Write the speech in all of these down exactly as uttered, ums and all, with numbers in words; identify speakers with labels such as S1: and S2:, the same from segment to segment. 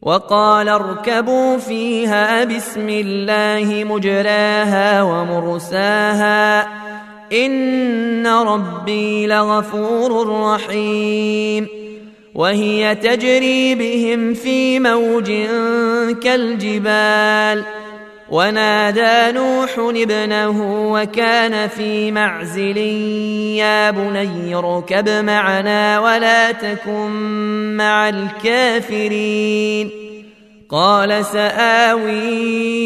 S1: وقال اركبوا فيها بسم الله مجراها ومرساها إن ربي لغفور رحيم. وهي تجري بهم في موج كالجبال ونادى نوح ابنه وكان في معزل يا بني اركب معنا ولا تكن مع الكافرين قال سآوي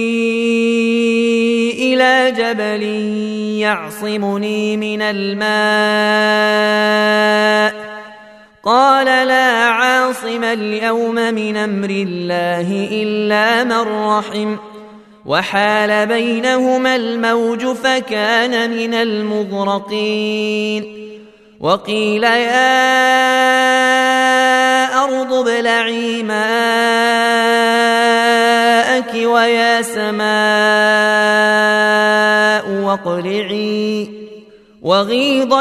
S1: إلى جبل يعصمني من الماء قال لا عاصم اليوم من أمر الله إلا من رحم وحال بينهما الموج فكان من المغرقين. وقيل يا أرض ابلعي ماءك ويا سماء واقلعي وغيض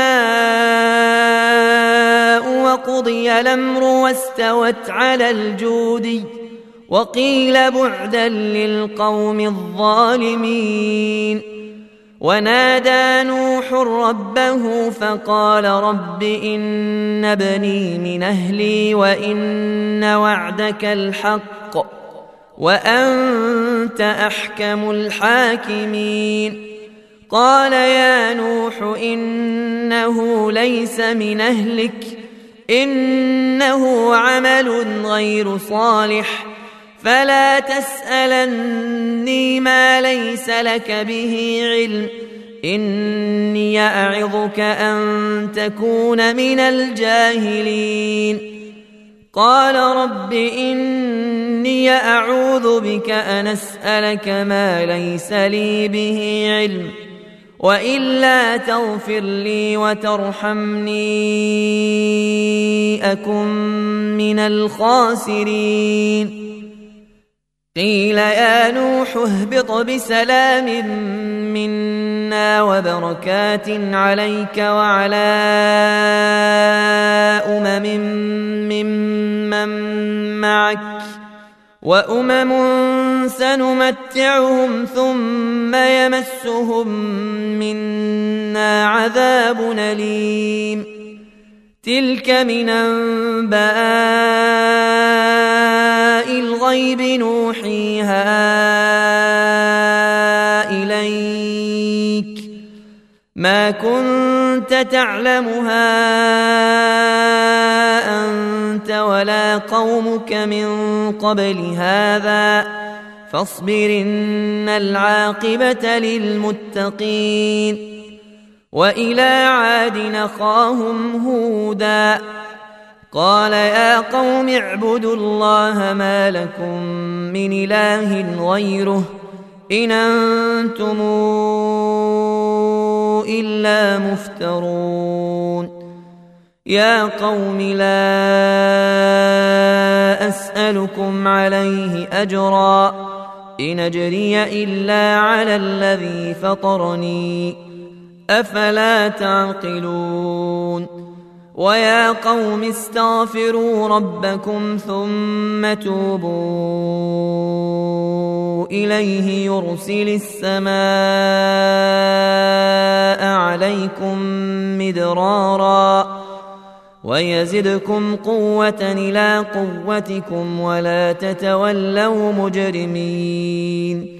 S1: الماء وقضي الأمر واستوت على الجودي وقيل بعدا للقوم الظالمين. ونادى نوح ربه فقال رب إن ابني من أهلي وإن وعدك الحق وأنت أحكم الحاكمين قال يا نوح إنه ليس من أهلك إنه عمل غير صالح فلا تسألني ما ليس لك به علم إني أعظك أن تكون من الجاهلين قال رب إني أعوذ بك أن أسألك ما ليس لي به علم وإلا تغفر لي وترحمني أكن من الخاسرين. قيل يا نوح اهبط بسلام منا وبركات عليك وعلى أمم ممن معك وأمم سنمتعهم ثم يمسهم منا عذاب أليم تلك من أنباء الغيب نوحيها إليك ما كنت تعلمها أنت ولا قومك من قبل هذا فاصبر إن العاقبة للمتقين. وإلى عاد أخاهم هودا قال يا قوم اعبدوا الله ما لكم من إله غيره إن أنتم إلا مفترون. يا قوم لا أسألكم عليه أجرا إن أجري إلا على الذي فطرني أفلا تعقلون. ويا قوم استغفروا ربكم ثم توبوا إليه يرسل السماء عليكم مدرارا ويزدكم قوة إلى قوتكم ولا تتولوا مجرمين.